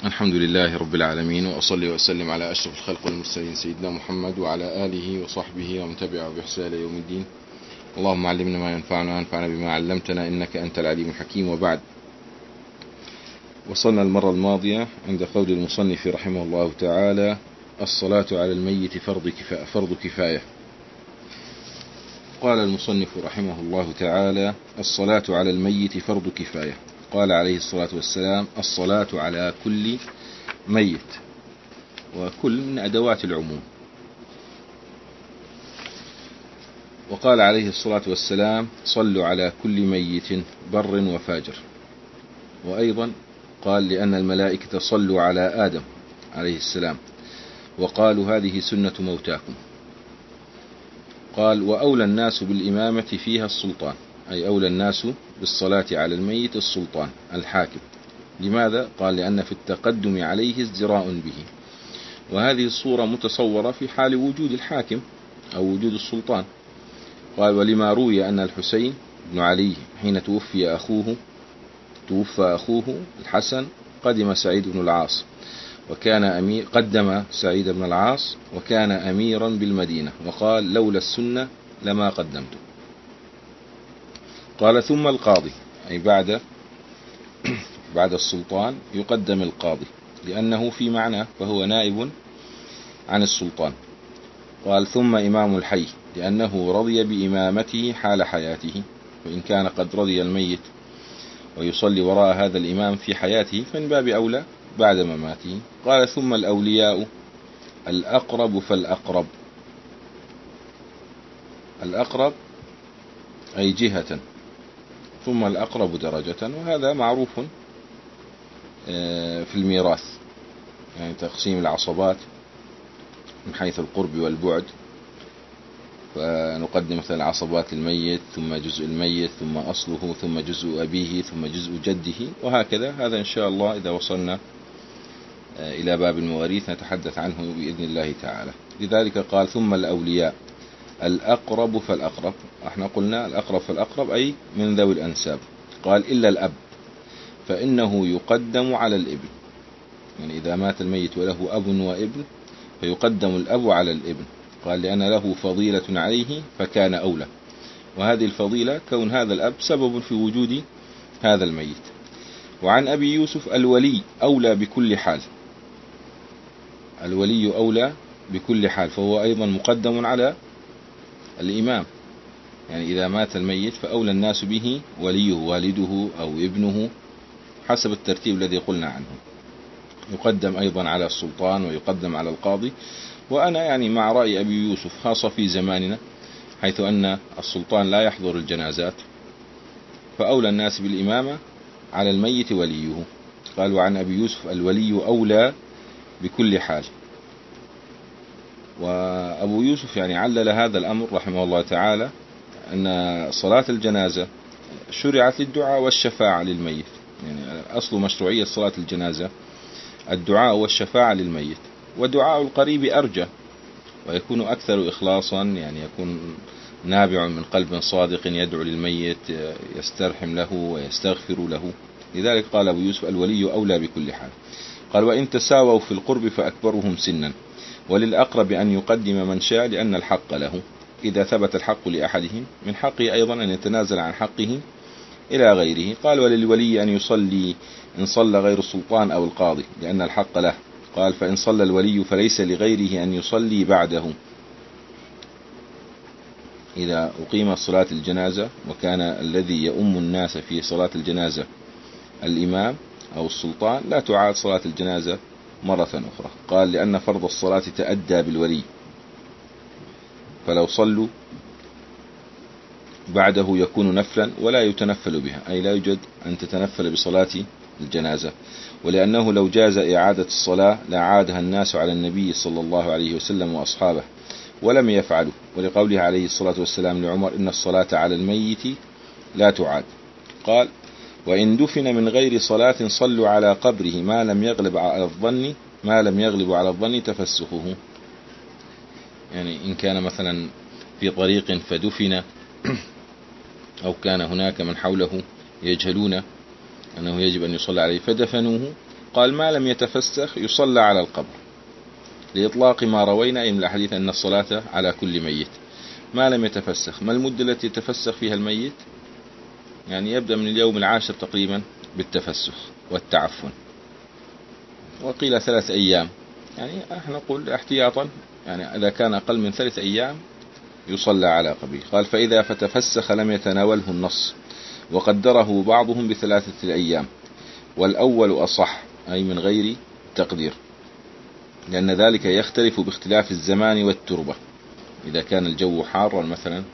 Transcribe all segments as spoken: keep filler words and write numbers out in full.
الحمد لله رب العالمين، وأصلي وأسلم على أشرف الخلق والمرسلين سيدنا محمد وعلى آله وصحبه ومن تبعه بإحسان يوم الدين. اللهم علمنا ما ينفعنا وانفعنا بما علمتنا إنك أنت العليم الحكيم. وبعد، وصلنا المرة الماضية عند قول المصنف رحمه الله تعالى: الصلاة على الميت فرض كفاية, فرض كفاية. قال المصنف رحمه الله تعالى: الصلاة على الميت فرض كفاية. قال عليه الصلاة والسلام: الصلاة على كل ميت، وكل من أدوات العموم. وقال عليه الصلاة والسلام: صلوا على كل ميت بر وفاجر. وأيضا قال: لأن الملائكة صلوا على آدم عليه السلام وقالوا هذه سنة موتاكم. قال: وأولى الناس بالإمامة فيها السلطان، أي أولى الناس بالصلاة على الميت السلطان الحاكم. لماذا؟ قال: لأن في التقدم عليه ازدراء به، وهذه الصورة متصورة في حال وجود الحاكم أو وجود السلطان. قال: ولما روي أن الحسين بن علي حين توفي أخوه توفى أخوه الحسن قدم سعيد بن العاص وكان أمير قدم سعيد بن العاص وكان أميرا بالمدينة، وقال: لولا السنة لما قدمته. قال: ثم القاضي، أي بعد بعد السلطان يقدم القاضي لأنه في معناه فهو نائب عن السلطان. قال: ثم إمام الحي، لأنه رضي بإمامته حال حياته، وإن كان قد رضي الميت ويصلي وراء هذا الإمام في حياته فمن باب أولى بعد مماته. قال: ثم الأولياء، الأقرب فالأقرب. الأقرب أي جهة، ثم الأقرب درجة، وهذا معروف في الميراث، يعني تقسيم العصبات من حيث القرب والبعد، فنقدم مثلا عصبات الميت ثم جزء الميت ثم أصله ثم جزء أبيه ثم جزء جده، وهكذا. هذا إن شاء الله إذا وصلنا إلى باب المواريث نتحدث عنه بإذن الله تعالى. لذلك قال: ثم الأولياء الأقرب فالأقرب. احنا قلنا الأقرب فالأقرب أي من ذوي الأنساب. قال: إلا الأب فإنه يقدم على الابن، يعني إذا مات الميت وله أب وابن فيقدم الأب على الابن. قال: لأن له فضيلة عليه فكان أولى، وهذه الفضيلة كون هذا الأب سبب في وجود هذا الميت. وعن أبي يوسف: الولي أولى بكل حال. الولي أولى بكل حال، فهو أيضا مقدم على الإمام، يعني إذا مات الميت فأولى الناس به وليه، والده أو ابنه حسب الترتيب الذي قلنا عنه. يقدم أيضا على السلطان ويقدم على القاضي. وأنا يعني مع رأي أبي يوسف، خاصة في زماننا حيث أن السلطان لا يحضر الجنازات، فأولى الناس بالإمامة على الميت وليه. قال: وعن أبي يوسف: الولي أولى بكل حال. وأبو يوسف يعني علل هذا الأمر رحمه الله تعالى أن صلاة الجنازة شرعت للدعاء والشفاعة للميت، يعني أصل مشروعية صلاة الجنازة الدعاء والشفاعة للميت، ودعاء القريب أرجى ويكون أكثر إخلاصا، يعني يكون نابع من قلب صادق يدعو للميت يسترحم له ويستغفر له. لذلك قال أبو يوسف: الولي أولى بكل حال. قال: وإن تساووا في القرب فأكبرهم سنا، وللأقرب أن يقدم من شاء لأن الحق له، إذا ثبت الحق لأحدهم من حقه أيضا أن يتنازل عن حقه إلى غيره. قال: وللولي أن يصلي إن صلى غير السلطان أو القاضي لأن الحق له. قال: فإن صلى الولي فليس لغيره أن يصلي بعده. إذا أقيمت صلاة الجنازة وكان الذي يؤم الناس في صلاة الجنازة الإمام أو السلطان لا تعاد صلاة الجنازة مرة أخرى. قال: لأن فرض الصلاة تأدى بالولي، فلو صلوا بعده يكون نفلا ولا يتنفل بها، أي لا يوجد أن تتنفل بصلاة الجنازة. ولأنه لو جاز إعادة الصلاة لعادها الناس على النبي صلى الله عليه وسلم وأصحابه ولم يفعلوا، ولقوله عليه الصلاة والسلام لعمر: إن الصلاة على الميت لا تعاد. قال: وإن دفن من غير صلاة صلوا على قبره ما لم يغلب على الظن ما لم يغلب على الظن تفسخه. يعني إن كان مثلا في طريق فدفن أو كان هناك من حوله يجهلون أنه يجب أن يصلى عليه فدفنوه قال ما لم يتفسخ يصلى على القبر، لإطلاق ما روينا أي من الأحاديث أن الصلاة على كل ميت. ما لم يتفسخ، ما المدة التي يتفسخ فيها الميت؟ يعني يبدأ من اليوم العاشر تقريبا بالتفسخ والتعفن، وقيل ثلاث أيام، يعني احنا نقول احتياطا، يعني إذا كان أقل من ثلاث أيام يصلى على قبره. قال فإذا فتفسخ لم يتناوله النص، وقدره بعضهم بثلاثة أيام، والأول أصح أي من غير تقدير، لأن ذلك يختلف باختلاف الزمان والتربة. إذا كان الجو حارا مثلا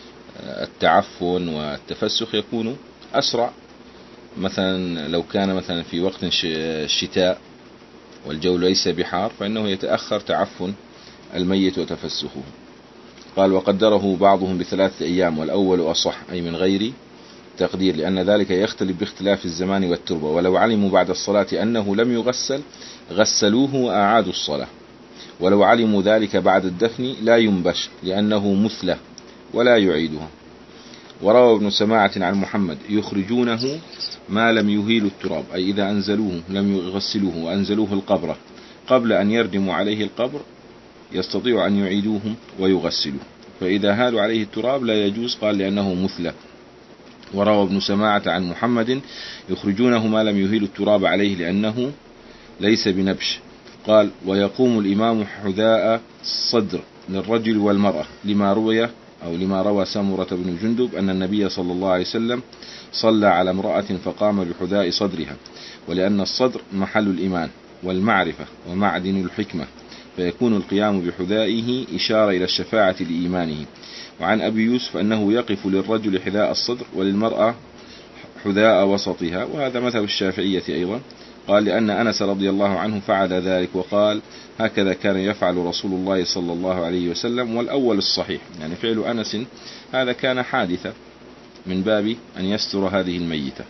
التعفن والتفسخ يكون أسرع، مثلا لو كان مثلا في وقت الشتاء والجو ليس بحار فإنه يتأخر تعفن الميت وتفسخه. قال وقدره بعضهم بثلاثة أيام، والأول أصح أي من غير تقدير، لأن ذلك يختلف باختلاف الزمان والتربة. ولو علموا بعد الصلاة أنه لم يغسل غسلوه وأعادوا الصلاة، ولو علموا ذلك بعد الدفن لا ينبش لأنه مثلى ولا يعيدها. وروى ابن سماعة عن محمد يخرجونه ما لم يهيلوا التراب، أي إذا أنزلوه لم يغسلوه وأنزلوه القبر قبل أن يردموا عليه القبر يستطيع أن يعيدوه ويغسلوه، فإذا هالوا عليه التراب لا يجوز، قال لأنه مثلى. وروى ابن سماعة عن محمد يخرجونه ما لم يهيلوا التراب عليه لأنه ليس بنبش. قال ويقوم الإمام حذاء الصدر للرجل والمرأة، لما روي أو لما روى سمرة بن جندب أن النبي صلى الله عليه وسلم صلى على امرأة فقام بحذاء صدرها، ولأن الصدر محل الإيمان والمعرفة ومعدن الحكمة، فيكون القيام بحذائه إشارة إلى الشفاعة لإيمانه. وعن أبي يوسف أنه يقف للرجل حذاء الصدر وللمرأة حذاء وسطها، وهذا مذهب الشافعية أيضا. قال لأن أنس رضي الله عنه فعل ذلك، وقال هكذا كان يفعل رسول الله صلى الله عليه وسلم، والأول الصحيح، يعني فعل أنس هذا كان حادثة من باب أن يستر هذه الميتة.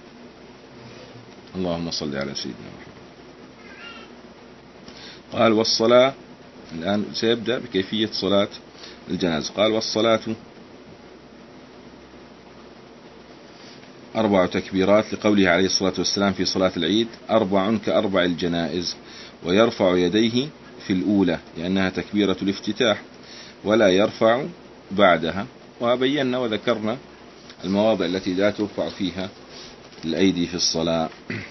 اللهم صل على سيدنا محمد. قال والصلاة، الآن سيبدأ بكيفية صلاة الجنازة. قال والصلاة أربع تكبيرات، لقوله عليه الصلاة والسلام في صلاة العيد أربع كأربع الجنائز، ويرفع يديه في الأولى لأنها تكبيرة الافتتاح، ولا يرفع بعدها. وبينا وذكرنا المواضع التي لا ترفع فيها الأيدي في الصلاة.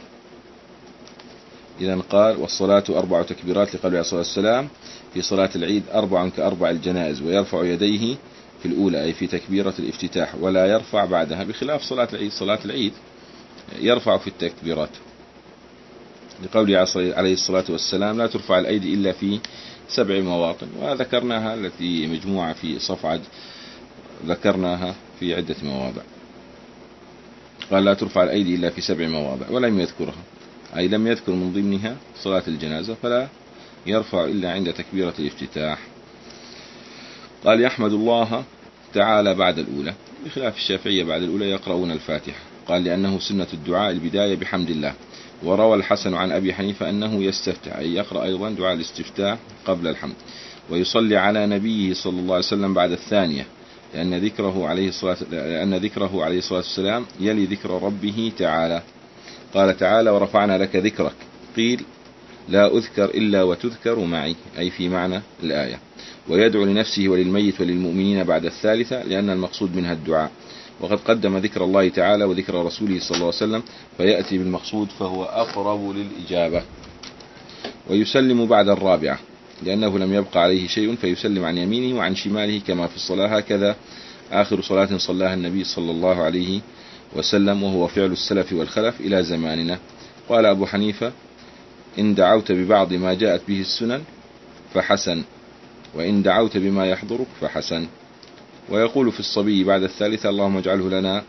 إذن قال والصلاة أربع تكبيرات، لقوله عليه الصلاة والسلام في صلاة العيد أربع كأربع الجنائز، ويرفع يديه في الأولى أي في تكبيرة الافتتاح، ولا يرفع بعدها، بخلاف صلاة العيد. صلاة العيد يرفع في التكبيرات، لقوله عليه الصلاة والسلام لا ترفع الأيدي إلا في سبع مواطن، وذكرناها التي مجموعة في صفعة، ذكرناها في عدة مواضع. قال لا ترفع الأيدي إلا في سبع مواضع، ولم يذكرها، أي لم يذكر من ضمنها صلاة الجنازة، فلا يرفع إلا عند تكبيرة الافتتاح. قال يحمد الله تعالى بعد الأولى، بخلاف الشافعية بعد الأولى يقرؤون الفاتحة. قال لأنه سنة الدعاء البداية بحمد الله. وروى الحسن عن أبي حنيفة أنه يستفتح، أي يقرأ أيضا دعاء الاستفتاح قبل الحمد، ويصلي على نبيه صلى الله عليه وسلم بعد الثانية، لأن ذكره عليه الصلاة لأن ذكره عليه الصلاة والسلام يلي ذكر ربه تعالى. قال تعالى ورفعنا لك ذكرك، قيل لا أذكر إلا وتذكر معي، أي في معنى الآية. ويدعو لنفسه وللميت وللمؤمنين بعد الثالثة، لأن المقصود منها الدعاء، وقد قدم ذكر الله تعالى وذكر رسوله صلى الله عليه وسلم، فيأتي بالمقصود فهو أقرب للإجابة. ويسلم بعد الرابعة لأنه لم يبقى عليه شيء، فيسلم عن يمينه وعن شماله كما في الصلاة، هكذا آخر صلاة صلاها النبي صلى الله عليه وسلم، وهو فعل السلف والخلف إلى زماننا. قال أبو حنيفة إن دعوت ببعض ما جاءت به السنن فحسن، وإن دعوت بما يحضرك فحسن. ويقول في الصبي بعد الثالثة اللهم اجعله لنا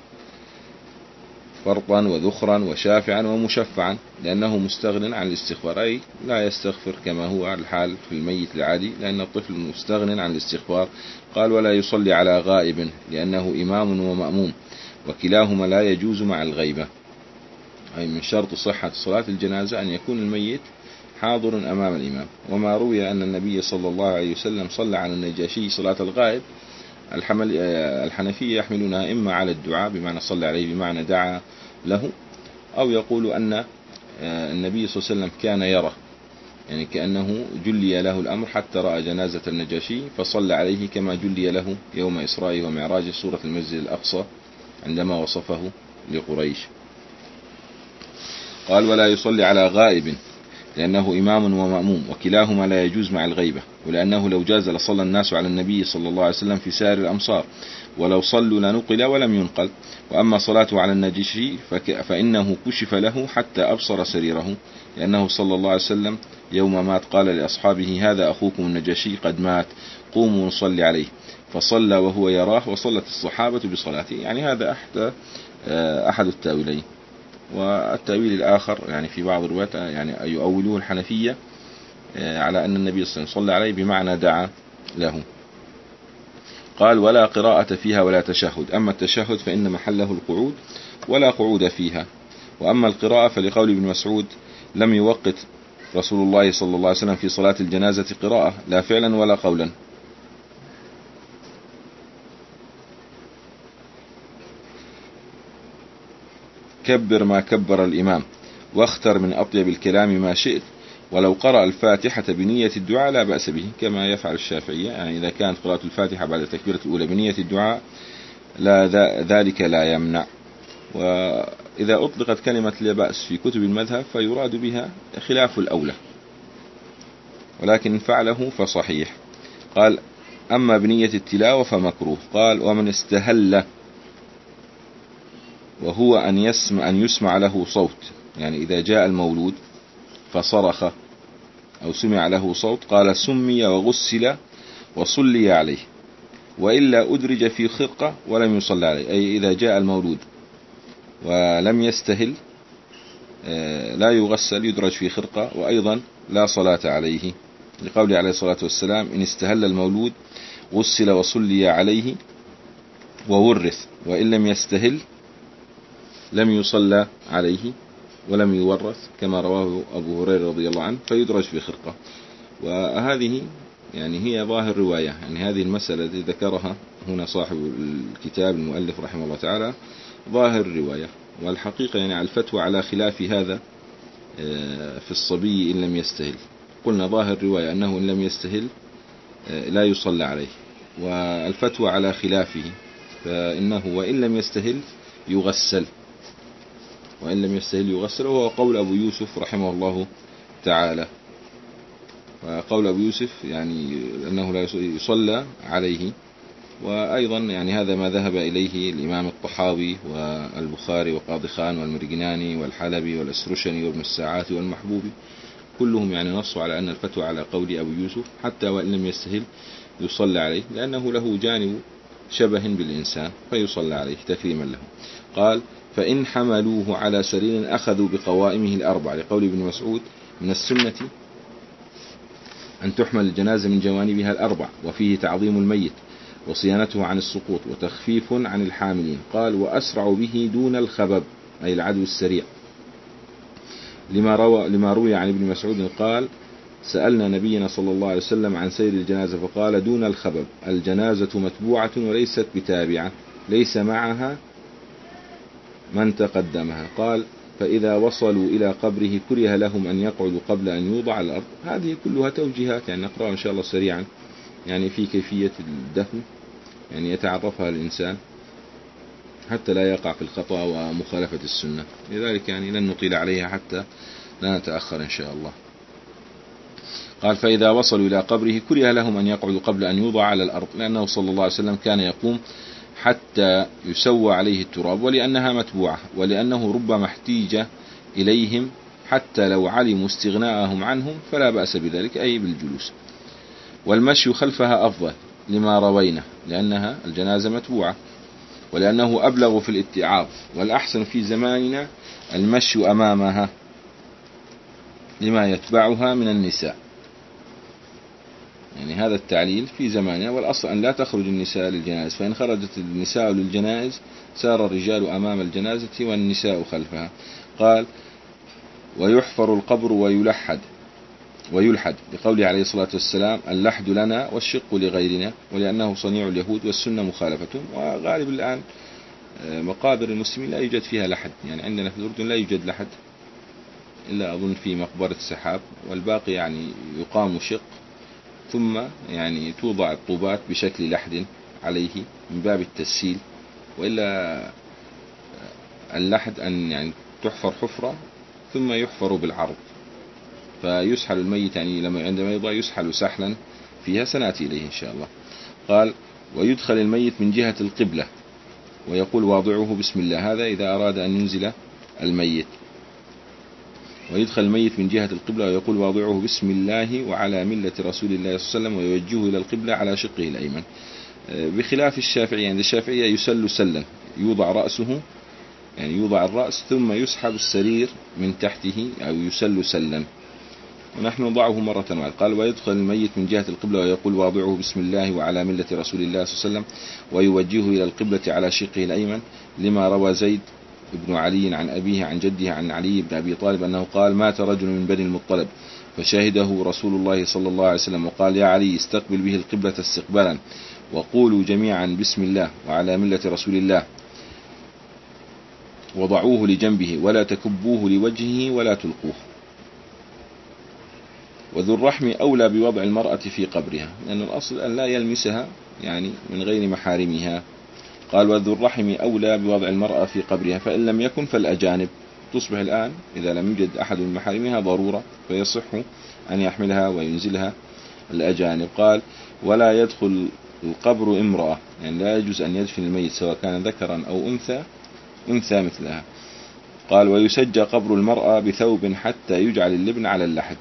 فرطا وذخرا وشافعا ومشفعا، لأنه مستغن عن الاستغفار، أي لا يستغفر كما هو الحال في الميت العادي، لأن الطفل مستغن عن الاستغفار. قال ولا يصلي على غائب، لأنه إمام ومأموم، وكلاهما لا يجوز مع الغيبة. أي من شرط صحة صلاة الجنازة أن يكون الميت حاضر أمام الإمام. وما روي أن النبي صلى الله عليه وسلم صلى على النجاشي صلاة الغائب، الحنفية يحملونها إما على الدعاء بمعنى صلى عليه بمعنى دعا له، أو يقول أن النبي صلى الله عليه وسلم كان يرى، يعني كأنه جلي له الأمر حتى رأى جنازة النجاشي فصلى عليه كما جلي له يوم إسرائه ومعراجه سورة المسجد الأقصى عندما وصفه لقريش. قال ولا يصلي على غائب لأنه إمام ومأموم، وكلاهما لا يجوز مع الغيبة، ولأنه لو جاز لصلى الناس على النبي صلى الله عليه وسلم في سائر الأمصار، ولو صلوا لنقل ولم ينقل. وأما صلاته على النجاشي فإنه كشف له حتى أبصر سريره، لأنه صلى الله عليه وسلم يوم مات قال لأصحابه هذا أخوكم النجاشي قد مات قوموا نصلي عليه، فصلى وهو يراه وصلت الصحابة بصلاته. يعني هذا أحد أحد التاويلين. والتأويل الآخر يعني في بعض الروايات يعني يؤولوه الحنفية على أن النبي صلى الله عليه وسلم صلى عليه بمعنى دعا له. قال ولا قراءة فيها ولا تشهد، أما التشهد فإن محله القعود ولا قعود فيها، وأما القراءة فلقول ابن مسعود لم يوقت رسول الله صلى الله عليه وسلم في صلاة الجنازة قراءة لا فعلا ولا قولا. كبر ما كبر الإمام واختر من أطيب الكلام ما شئت، ولو قرأ الفاتحة بنية الدعاء لا بأس به كما يفعل الشافعية، يعني إذا كانت قراءة الفاتحة بعد التكبيرة الأولى بنية الدعاء لا ذلك لا يمنع. وإذا أطلقت كلمة لا بأس في كتب المذهب فيراد بها خلاف الأولى، ولكن فعله فصحيح. قال أما بنية التلاوة فمكروه. قال ومن استهل وهو أن يسمع, أن يسمع له صوت، يعني إذا جاء المولود فصرخ أو سمع له صوت قال سمي وغسل وصلي عليه، وإلا أدرج في خرقة ولم يصلى عليه. أي إذا جاء المولود ولم يستهل لا يغسل يدرج في خرقة، وأيضا لا صلاة عليه، لقوله عليه الصلاة والسلام إن استهل المولود غسل وصلي عليه وورث، وإن لم يستهل لم يصلى عليه ولم يورث كما رواه أبو هريرة رضي الله عنه فيدرج في خرقة. وهذه يعني هي ظاهر رواية، يعني هذه المسألة التي ذكرها هنا صاحب الكتاب المؤلف رحمه الله تعالى ظاهر الرواية. والحقيقة يعني الفتوى على خلاف هذا في الصبي إن لم يستهل. قلنا ظاهر الرواية أنه إن لم يستهل لا يصلى عليه، والفتوى على خلافه فإنه وإن لم يستهل يغسل، وإن لم يستهل يغسل، وهو قول أبو يوسف رحمه الله تعالى. وقول أبو يوسف يعني أنه لا يصلى عليه، وأيضا يعني هذا ما ذهب إليه الإمام الطحاوي والبخاري وقاضي خان والمرجناني والحلبي والأسرشني وابن الساعات والمحبوبي، كلهم يعني نصوا على أن الفتوى على قول أبو يوسف حتى وإن لم يستهل يصلى عليه، لأنه له جانب شبه بالإنسان فيصلى عليه تكريما له. قال فإن حملوه على سرير أخذوا بقوائمه الأربع، لقول ابن مسعود من السنة أن تحمل الجنازة من جوانبها الأربع، وفيه تعظيم الميت وصيانته عن السقوط وتخفيف عن الحاملين. قال وأسرع به دون الخبب أي العدو السريع، لما روى, لما روي عن ابن مسعود قال سألنا نبينا صلى الله عليه وسلم عن سير الجنازة فقال دون الخبب الجنازة متبوعة وليست بتابعة ليس معها من تقدمها. قال فإذا وصلوا إلى قبره كره لهم أن يقعدوا قبل أن يوضع على الأرض. هذه كلها توجيهات يعني نقرأها إن شاء الله سريعا يعني في كيفية الدفن، يعني يتعرفها الإنسان حتى لا يقع في الخطأ ومخالفة السنة. لذلك يعني لن نطيل عليها حتى لا نتأخر إن شاء الله. قال فإذا وصلوا إلى قبره كره لهم أن يقعدوا قبل أن يوضع على الأرض، لأنه صلى الله عليه وسلم كان يقوم حتى يسوى عليه التراب، ولأنها متبوعة، ولأنه ربما احتيج إليهم حتى لو علموا استغناءهم عنهم فلا بأس بذلك أي بالجلوس. والمشي خلفها أفضل لما روينا لأنها الجنازة متبوعة، ولأنه أبلغ في الاتعاظ، والأحسن في زماننا المشي أمامها لما يتبعها من النساء. يعني هذا التعليل في زماننا، والأصل أن لا تخرج النساء للجنائز، فإن خرجت النساء للجنائز سار الرجال أمام الجنازة والنساء خلفها. قال ويحفر القبر ويلحد ويلحد لقوله عليه الصلاة والسلام اللحد لنا والشق لغيرنا، ولأنه صنيع اليهود والسنة مخالفتهم. وغالب الآن مقابر المسلمين لا يوجد فيها لحد، يعني عندنا في الأردن لا يوجد لحد إلا أظن في مقبرة السحاب، والباقي يعني يقام شق ثم يعني توضع الطوبات بشكل لحد عليه من باب التسهيل، وإلا اللحد أن يعني تحفر حفرة ثم يحفر بالعرض فيسحل الميت، يعني لما عندما يضع يسحل سحلا فيها، سنأتي إليه إن شاء الله. قال ويدخل الميت من جهة القبلة ويقول واضعه بسم الله، هذا إذا أراد أن ينزل الميت. ويدخل الميت من جهة القبلة ويقول واضعه بسم الله وعلى ملة رسول الله صلى الله عليه وسلم، ويوجهه إلى القبلة على شقه الأيمن، بخلاف الشافعية. عند الشافعية يسل سلا، يوضع رأسه يعني يوضع الرأس ثم يسحب السرير من تحته أو يسل سلا، ونحن نضعه مرة واحدة. قال ويدخل الميت من جهة القبلة ويقول واضعه بسم الله وعلى ملة رسول الله صلى الله عليه وسلم، ويوجهه إلى القبلة على شقه الأيمن، لما روى زيد ابن علي عن أبيه عن جده عن علي بن أبي طالب أنه قال مات رجل من بني المطلب فشهده رسول الله صلى الله عليه وسلم وقال يا علي استقبل به القبلة استقبالا، وقولوا جميعا بسم الله وعلى ملة رسول الله، وضعوه لجنبه ولا تكبوه لوجهه ولا تلقوه. وذو الرحم أولى بوضع المرأة في قبرها، لأن الأصل أن لا يلمسها يعني من غير محارمها. قال وذو الرحم أولى بوضع المرأة في قبرها، فإن لم يكن فالأجانب. تصبح الآن إذا لم يوجد أحد من محارمها ضرورة فيصح أن يحملها وينزلها الأجانب. قال ولا يدخل القبر امرأة، يعني لا يجوز أن يدفن الميت سواء كان ذكرا أو أنثى أنثى مثلها. قال ويسجى قبر المرأة بثوب حتى يجعل اللبن على اللحد.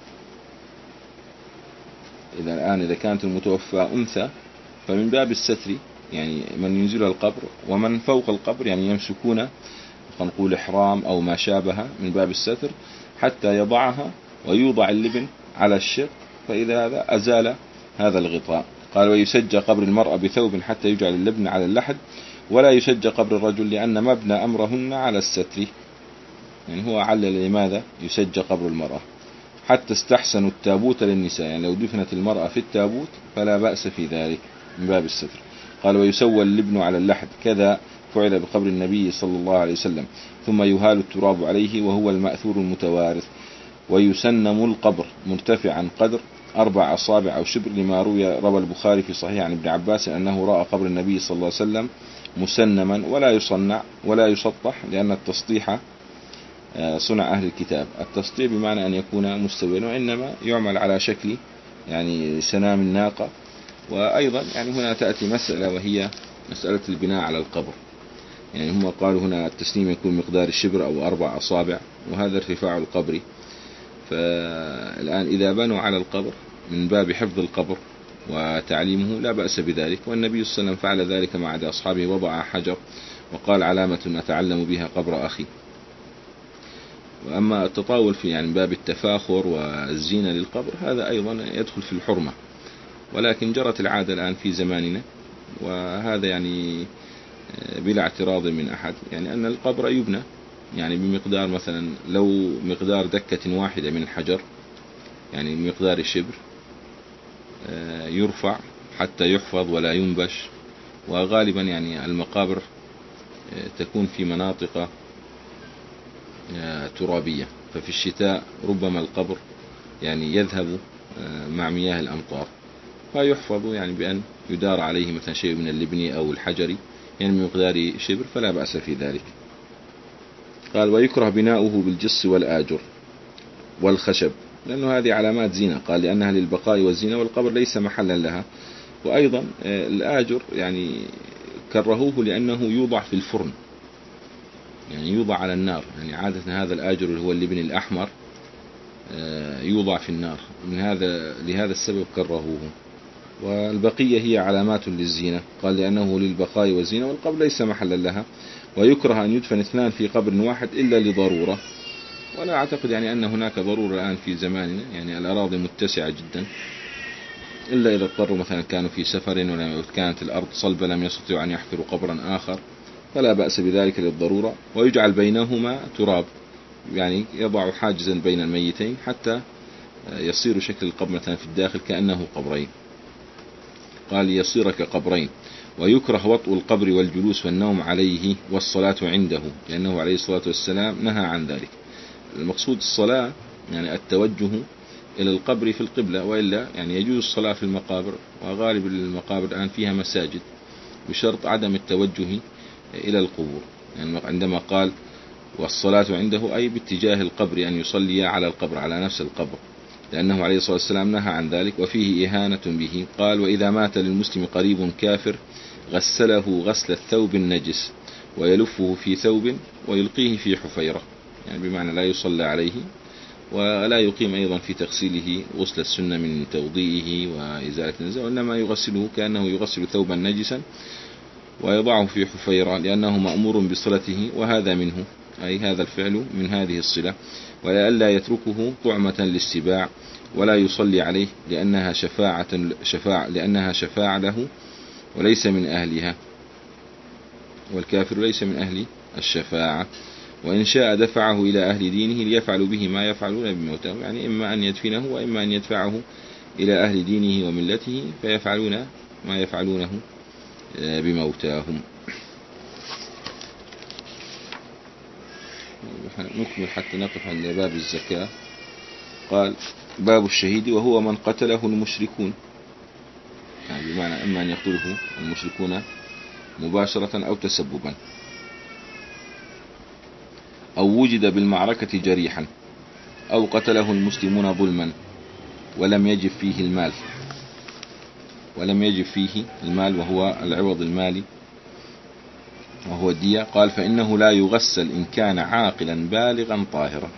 إذا الآن إذا كانت المتوفى أنثى فمن باب الستر، يعني من ينزلها القبر ومن فوق القبر يعني يمسكون نقول إحرام أو ما شابه من باب الستر حتى يضعها ويوضع اللبن على الشق، فإذا هذا أزال هذا الغطاء. قال ويسجى قبر المرأة بثوب حتى يجعل اللبن على اللحد، ولا يسجى قبر الرجل لأن مبنى أمرهن على الستر. يعني هو علل لماذا يسجى قبر المرأة حتى استحسنوا التابوت للنساء، يعني لو دفنت المرأة في التابوت فلا بأس في ذلك من باب الستر. قال ويسوى اللبن على اللحد، كذا فعل بقبر النبي صلى الله عليه وسلم، ثم يهال التراب عليه وهو المأثور المتوارث. ويسنم القبر مرتفعا قدر أربع أصابع أو شبر، لما روي روى البخاري في صحيح عن ابن عباس أنه رأى قبر النبي صلى الله عليه وسلم مسنما ولا يصنع ولا يسطح، لأن التسطيح صنع أهل الكتاب. التسطيح بمعنى أن يكون مستويا، وإنما يعمل على شكل يعني سنام الناقة. وأيضا يعني هنا تأتي مسألة وهي مسألة البناء على القبر، يعني هم قالوا هنا التسنيم يكون مقدار الشبر أو أربع أصابع، وهذا ارتفاع القبر. فالآن إذا بنوا على القبر من باب حفظ القبر وتعليمه لا بأس بذلك، والنبي صلى الله عليه وسلم فعل ذلك مع أصحابه، وضع حجر وقال علامة أتعلم بها قبر أخي. وأما التطاول في يعني باب التفاخر والزينة للقبر هذا أيضا يدخل في الحرمة، ولكن جرت العادة الآن في زماننا، وهذا يعني بلا اعتراض من أحد، يعني أن القبر يبنى يعني بمقدار مثلا لو مقدار دكة واحدة من الحجر يعني بمقدار الشبر يرفع حتى يحفظ ولا ينبش. وغالبا يعني المقابر تكون في مناطق ترابية، ففي الشتاء ربما القبر يعني يذهب مع مياه الأمطار، فيحفظ يعني بأن يدار عليه مثلا شيء من اللبن أو الحجر يعني بمقدار شبر، فلا بأس في ذلك. قال ويكره بناؤه بالجص والآجر والخشب، لأنه هذه علامات زينة، قال لأنها للبقاء والزينة، والقبر ليس محلا لها. وأيضا الآجر يعني كرهوه لأنه يوضع في الفرن، يعني يوضع على النار، يعني عادة هذا الآجر اللي هو اللبن الأحمر يوضع في النار، من هذا لهذا السبب كرهوه. والبقية هي علامات للزينة، قال لأنه للبقاء والزينة، والقبر ليس محلا لها. ويكره أن يدفن اثنان في قبر واحد إلا لضرورة، ولا أعتقد يعني أن هناك ضرورة الآن في زماننا، يعني الأراضي متسعة جدا، إلا إذا اضطروا مثلا كانوا في سفر وكانت الأرض صلبة لم يستطيعوا أن يحفروا قبرا آخر، فلا بأس بذلك للضرورة. ويجعل بينهما تراب، يعني يضع حاجزا بين الميتين حتى يصير شكل القبر مثلا في الداخل كأنه قبرين، قال يصير كقبرين. ويكره وطء القبر والجلوس والنوم عليه والصلاة عنده، لأنه عليه الصلاة والسلام نهى عن ذلك. المقصود الصلاة يعني التوجه إلى القبر في القبلة، وإلا يعني يجوز الصلاة في المقابر، وغالب المقابر الآن فيها مساجد، بشرط عدم التوجه إلى القبور. يعني عندما قال والصلاة عنده أي باتجاه القبر، أن يصلي على القبر على نفس القبر، لأنه عليه الصلاة والسلام نهى عن ذلك وفيه إهانة به. قال وإذا مات للمسلم قريب كافر غسله غسل الثوب النجس ويلفه في ثوب ويلقيه في حفيرة، يعني بمعنى لا يصلى عليه ولا يقيم أيضا في تغسيله غسل السنة من توضيئه وإزالة النزاع، وإنما يغسله كأنه يغسل ثوبا نجسا ويضعه في حفيرة، لأنه مأمور بصلته، وهذا منه أي هذا الفعل من هذه الصلة، ولئلا يتركه طعمة للسباع ولا يصلي عليه، لأنها شفاعة, شفاعة لأنها شفاعة له وليس من أهلها، والكافر ليس من أهل الشفاعة. وإن شاء دفعه إلى أهل دينه ليفعلوا به ما يفعلون بموته، يعني إما أن يدفنه وإما أن يدفعه إلى أهل دينه وملته فيفعلون ما يفعلونه بموتاهم. نكمل حتى نقف عند باب الزكاة. قال باب الشهيد وهو من قتله المشركون، يعني بمعنى إما أن يقتله المشركون مباشرة أو تسببا، أو وجد بالمعركة جريحا، أو قتله المسلمون ظلما ولم يجب فيه المال ولم يجب فيه المال وهو العوض المالي وهو الدية. قال فإنه لا يغسل إن كان عاقلا بالغا طاهرا،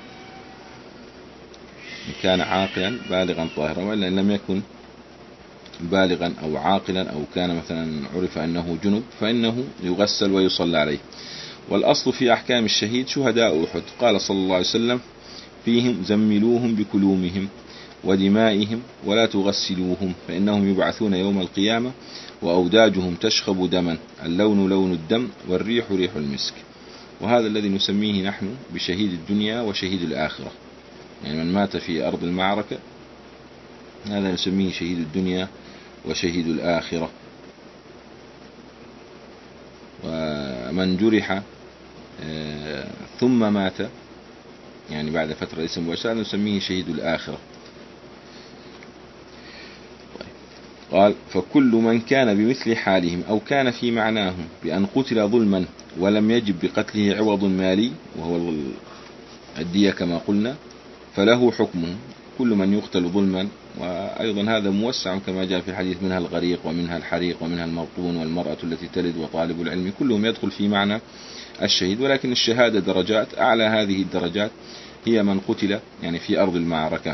إن كان عاقلا بالغا طاهرا، وإلا إن لم يكن بالغا أو عاقلا أو كان مثلا عرف أنه جنب فإنه يغسل ويصلى عليه. والأصل في أحكام الشهيد شهداء أحد، قال صلى الله عليه وسلم فيهم زملوهم بكلومهم ودمائهم ولا تغسلوهم فإنهم يبعثون يوم القيامة وأوداجهم تشخب دما، اللون لون الدم والريح ريح المسك. وهذا الذي نسميه نحن بشهيد الدنيا وشهيد الآخرة، يعني من مات في أرض المعركة هذا نسميه شهيد الدنيا وشهيد الآخرة. ومن جرح ثم مات يعني بعد فترة ليس مباشرة نسميه شهيد الآخرة. قال فكل من كان بمثل حالهم أو كان في معناهم بأن قتل ظلما ولم يجب بقتله عوض مالي وهو الدية كما قلنا فله حكمه، كل من يقتل ظلما. وأيضا هذا موسع كما جاء في الحديث، منها الغريق ومنها الحريق ومنها المرطون والمرأة التي تلد وطالب العلم، كلهم يدخل في معنى الشهيد. ولكن الشهادة درجات، أعلى هذه الدرجات هي من قتل يعني في أرض المعركة.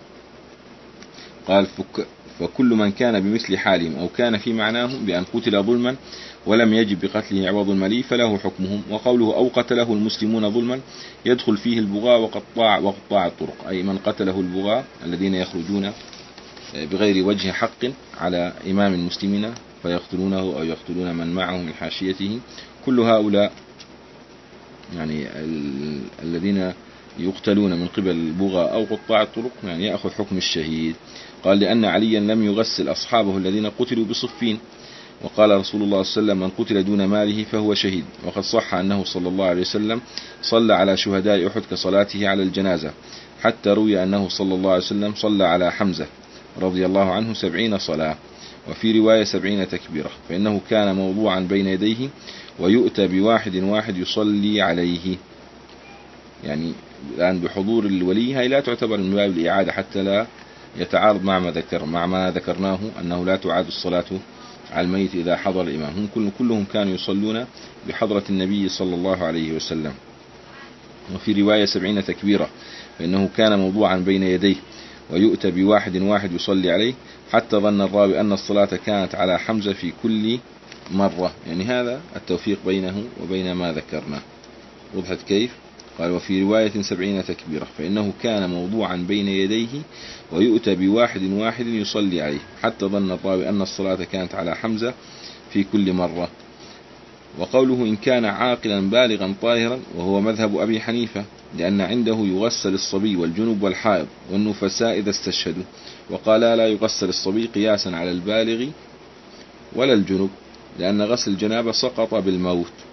قال فك فكل من كان بمثل حالهم أو كان في معناهم بأن قتل ظلما ولم يجب بقتله عوض مالي فله حكمهم. وقوله أو قتله المسلمون ظلما يدخل فيه البغاة وقطاع وقطاع الطرق، أي من قتله البغاة الذين يخرجون بغير وجه حق على إمام المسلمين فيقتلونه أو يقتلون من معه من حاشيته، كل هؤلاء يعني الذين يقتلون من قبل البغاة أو قطاع الطرق يعني يأخذ حكم الشهيد. قال لأن عليا لم يغسل أصحابه الذين قتلوا بصفين، وقال رسول الله صلى الله عليه وسلم من قتل دون ماله فهو شهيد. وقد صح أنه صلى الله عليه وسلم صلى على شهداء أحد كصلاته على الجنازة، حتى روي أنه صلى الله عليه وسلم صلى على حمزة رضي الله عنه سبعين صلاة، وفي رواية سبعين تكبيرة، فإنه كان موضوعا بين يديه ويؤتى بواحد واحد يصلي عليه. يعني الآن بحضور الولي هي لا تعتبر من باب الإعادة حتى لا يتعارض مع ما ذكر مع ما ذكرناه أنه لا تعاد الصلاة على الميت إذا حضر الإمام. هم كلهم كانوا يصلون بحضرة النبي صلى الله عليه وسلم. وفي رواية سبعين تكبيرة، فإنه كان موضوعا بين يديه ويؤتى بواحد واحد يصلي عليه، حتى ظن الراوي أن الصلاة كانت على حمزة في كل مرة. يعني هذا التوفيق بينه وبين ما ذكرنا. وضحت كيف؟ قال وفي رواية سبعين تكبيرة، فإنه كان موضوعا بين يديه ويؤتى بواحد واحد يصلي عليه، حتى ظن الراوي أن الصلاة كانت على حمزة في كل مرة. وقوله إن كان عاقلا بالغا طاهرا وهو مذهب أبي حنيفة، لأن عنده يغسل الصبي والجنب والحائض والنفساء إذا استشهدوا، وقال لا يغسل الصبي قياسا على البالغ ولا الجنب، لأن غسل الجنابة سقط بالموت.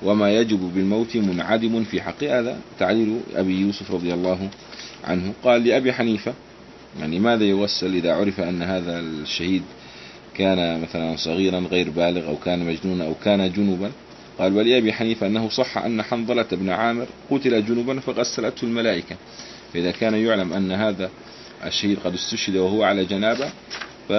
وما يجب بالموت منعدم في حق. هذا تعليل أبي يوسف رضي الله عنه. قال لأبي حنيفة يعني ماذا يغسل إذا عرف أن هذا الشهيد كان مثلا صغيرا غير بالغ أو كان مجنونا أو كان جنوبا؟ قال ولأبي حنيفة أنه صح أن حنظلة بن عامر قتل جنوبا فغسلته الملائكة، فإذا كان يعلم أن هذا الشهيد قد استشهد وهو على جنابه ف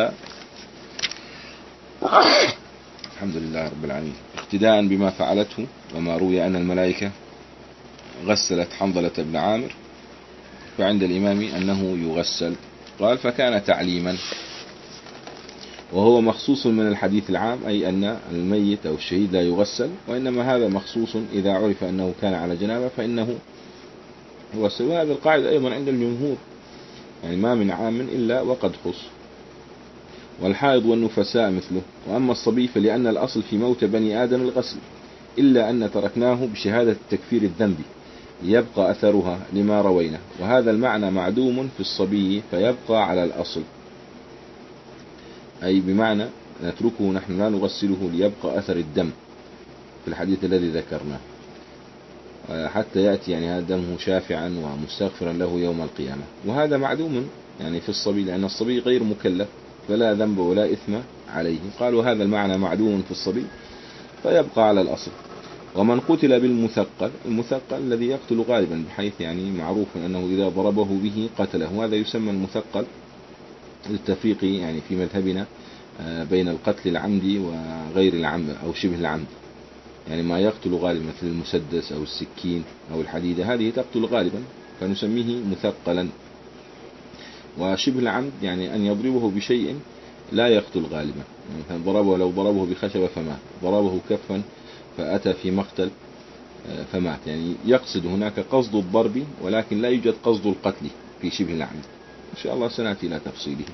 الحمد لله رب العالمين اقتداء بما فعلته وما روي أن الملائكة غسلت حنظلة بن عامر، فعند الإمام أنه يغسل. قال فكان تعليما، وهو مخصوص من الحديث العام، أي أن الميت أو الشهيد لا يغسل، وإنما هذا مخصوص إذا عرف أنه كان على جنابه فإنه يغسل. وهذا القاعدة أيضا عند الجمهور، يعني ما من عام إلا وقد خص. والحائض والنفساء مثله. وأما الصبي فلأن الأصل في موت بني آدم الغسل، إلا أن تركناه بشهادة تكفير الذنب ليبقى أثرها لما روينا، وهذا المعنى معدوم في الصبي فيبقى على الأصل، أي بمعنى نتركه نحن لا نغسله ليبقى أثر الدم في الحديث الذي ذكرناه حتى يأتي يعني هذا دمه شافعا ومستغفرا له يوم القيامة. وهذا معدوم يعني في الصبي، لأن الصبي غير مكلف فلا ذنب ولا إثم عليه. قالوا هذا المعنى معدوم في الصبي فيبقى على الأصل. ومن قتل بالمثقل، المثقل الذي يقتل غالبا، بحيث يعني معروف أنه إذا ضربه به قتله، وهذا يسمى المثقل للتفريق يعني في مذهبنا بين القتل العمدي وغير العمد أو شبه العمد. يعني ما يقتل غالبا مثل المسدس أو السكين أو الحديدة هذه تقتل غالبا فنسميه مثقلا. وشبه العمد يعني أن يضربه بشيء لا يقتل غالبا، يعني ضربه لو ضربه بخشبة فمات، ضربه كفا فأتى في مقتل فمات، يعني يقصد هناك قصد الضرب ولكن لا يوجد قصد القتل في شبه العمد. إن شاء الله سنأتي إلى تفصيله.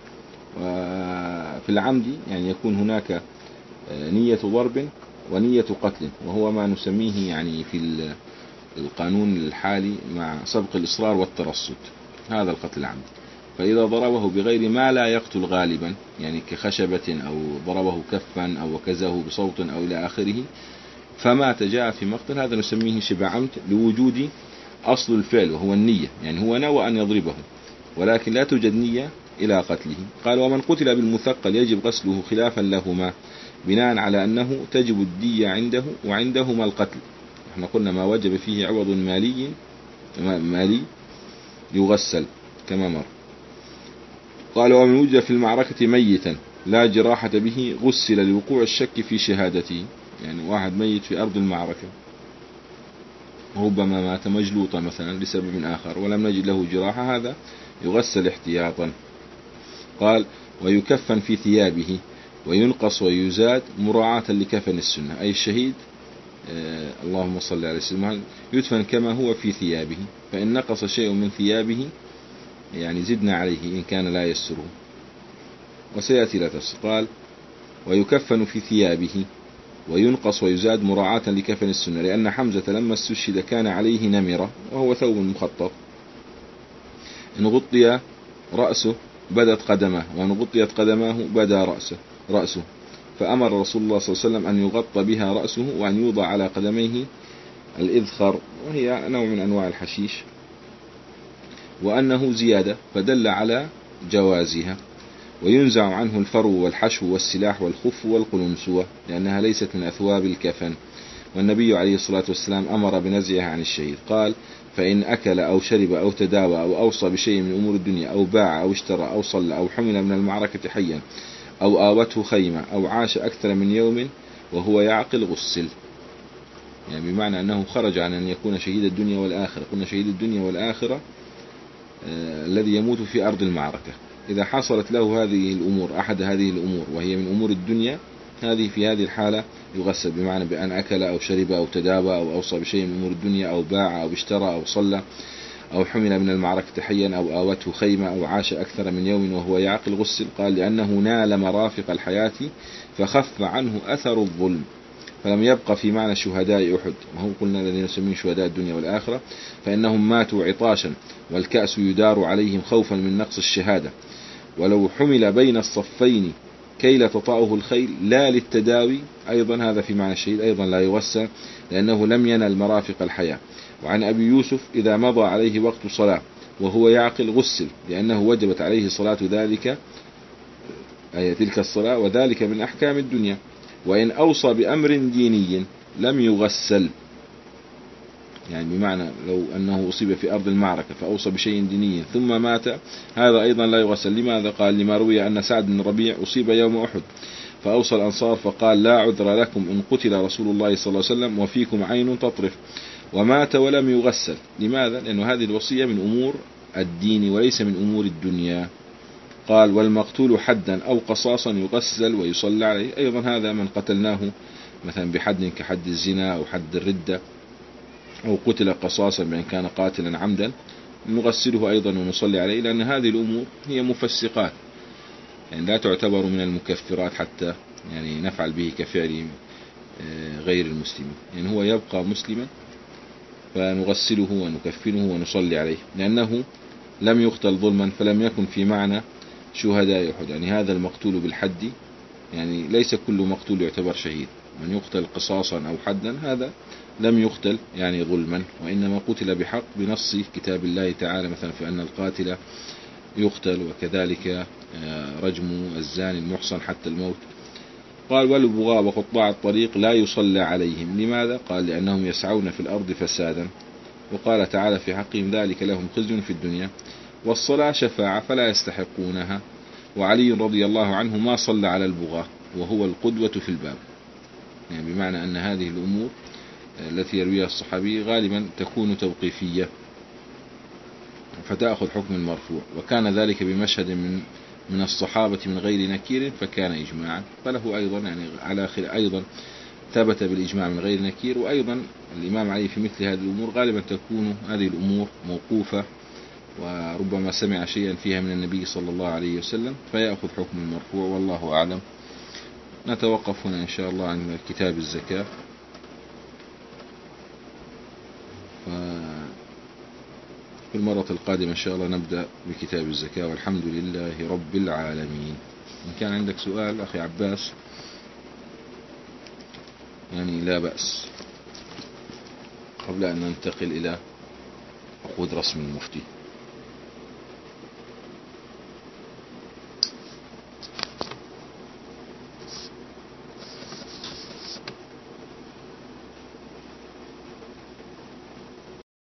وفي العمد يعني يكون هناك نية ضرب ونية قتل، وهو ما نسميه يعني في القانون الحالي مع سبق الإصرار والترصد، هذا القتل العمد. فإذا ضربه بغير ما لا يقتل غالبا، يعني كخشبة أو ضربه كفا أو وكزه بصوت أو إلى آخره فمات جاء في مقتل، هذا نسميه شبه عمد لوجود أصل الفعل وهو النية، يعني هو نوى أن يضربه ولكن لا توجد نية إلى قتله. قال ومن قتل بالمثقل يجب غسله خلافا لهما، بناء على أنه تجب الدية عنده وعندهما القتل. احنا قلنا ما وجب فيه عوض مالي مالي يغسل كما مر. قال ومن وجد في المعركة ميتا لا جراحة به غسل لوقوع الشك في شهادته، يعني واحد ميت في أرض المعركة ربما مات مجلوطا مثلا لسبب آخر ولم نجد له جراحة، هذا يغسل احتياطا. قال ويكفن في ثيابه وينقص ويزاد مراعاة لكفن السنة، أي الشهيد آه اللهم صل على سيدنا يدفن كما هو في ثيابه، فإن نقص شيء من ثيابه يعني زدنا عليه إن كان لا يسره، وسيأتي لا تفصيل. قال ويكفن في ثيابه وينقص ويزاد مراعاة لكفن السنة، لأن حمزة لما استشهد كان عليه نمرة وهو ثوب مخطط، إن غطي رأسه بدت قدمه وإن غطيت قدماه بدا رأسه رأسه فأمر رسول الله صلى الله عليه وسلم أن يغطى بها رأسه وأن يوضع على قدميه الإذخر، وهي نوع من أنواع الحشيش، وأنه زيادة فدل على جوازها. وينزع عنه الفرو والحشو والسلاح والخف والقلنسوة لأنها ليست من أثواب الكفن، والنبي عليه الصلاة والسلام أمر بنزعها عن الشهيد. قال فإن أكل أو شرب أو تداوى أو أوصى بشيء من أمور الدنيا أو باع أو اشترى أو صلى أو حمل من المعركة حيا أو آوته خيمة أو عاش أكثر من يوم وهو يعقل غسل، يعني بمعنى أنه خرج عن أن يكون شهيد الدنيا والآخرة. قلنا شهيد الدنيا والآخرة آه الذي يموت في أرض المعركة، إذا حصلت له هذه الأمور أحد هذه الأمور وهي من أمور الدنيا، هذه في هذه الحالة يغسل، بمعنى بأن أكل أو شرب أو تداوى أو أوصى بشيء من أمور الدنيا أو باع أو اشترى أو صلى أو حمل من المعركة حيا أو آوته خيمة أو عاش أكثر من يوم وهو يعقل غسل. قال لأنه نال مرافق الحياة فخف عنه أثر الظلم، فلم يبقى في معنى شهداء أحد، وهو قلنا الذين نسميه شهداء الدنيا والآخرة، فإنهم ماتوا عطاشا والكأس يدار عليهم خوفا من نقص الشهادة، ولو حمل بين الصفين كي لا تطأه الخيل لا للتداوي، أيضا هذا في معنى الشهيد، أيضا لا يغسل لأنه لم ينل مرافق الحياة. وعن أبي يوسف إذا مضى عليه وقت صلاة وهو يعقل غسل لأنه وجبت عليه صلاة ذلك أي تلك الصلاة، وذلك من أحكام الدنيا. وإن أوصى بأمر ديني لم يغسل، يعني بمعنى لو أنه أصيب في أرض المعركة فأوصى بشيء ديني ثم مات، هذا أيضا لا يغسل. لماذا؟ قال لما روي أن سعد بن ربيع أصيب يوم أحد فأوصى الأنصار فقال لا عذر لكم إن قتل رسول الله صلى الله عليه وسلم وفيكم عين تطرف، ومات ولم يغسل. لماذا؟ لأن هذه الوصية من أمور الدين وليس من أمور الدنيا. قال والمقتول حدا أو قصاصا يغسل ويصلى عليه، أيضا هذا من قتلناه مثلا بحد كحد الزنا أو حد الردة، أو قتل قصاصا بأن كان قاتلا عمدا، نغسله أيضا ونصلي عليه، لأن هذه الأمور هي مفسقات، يعني لا تعتبر من المكفرات حتى يعني نفعل به كفعل غير المسلمين. يعني هو يبقى مسلما فنغسله ونكفنه ونصلي عليه، لأنه لم يقتل ظلما فلم يكن في معنى شهداء أحد. يعني هذا المقتول بالحد، يعني ليس كل مقتول يعتبر شهيد، من يقتل قصاصا أو حدا هذا لم يقتل يعني ظلما، وإنما قتل بحق بنص كتاب الله تعالى، مثلا في أن القاتل يقتل، وكذلك رجم الزاني المحصن حتى الموت. قال والبغاء وقطاع الطريق لا يصلى عليهم. لماذا؟ قال لأنهم يسعون في الأرض فسادا، وقال تعالى في حقهم ذلك لهم خزي في الدنيا والصلاة شفاعة فلا يستحقونها. وعلي رضي الله عنه ما صلى على البغاة وهو القدوة في الباب، يعني بمعنى أن هذه الأمور التي يرويها الصحابي غالبا تكون توقيفية فتأخذ حكم المرفوع، وكان ذلك بمشهد من من الصحابة من غير نكير فكان إجماعا، فله أيضا يعني على خل أيضا ثبت بالإجماع من غير نكير. وأيضا الإمام علي في مثل هذه الأمور غالبا تكون هذه الأمور موقوفة، وربما سمع شيئا فيها من النبي صلى الله عليه وسلم فيأخذ حكم المرفوع، والله أعلم. نتوقف هنا إن شاء الله عن كتاب الزكاة، في المرة القادمة إن شاء الله نبدأ بكتاب الزكاة، والحمد لله رب العالمين. إن كان عندك سؤال أخي عباس يعني لا بأس، قبل أن ننتقل إلى أخذ رسم المفتي.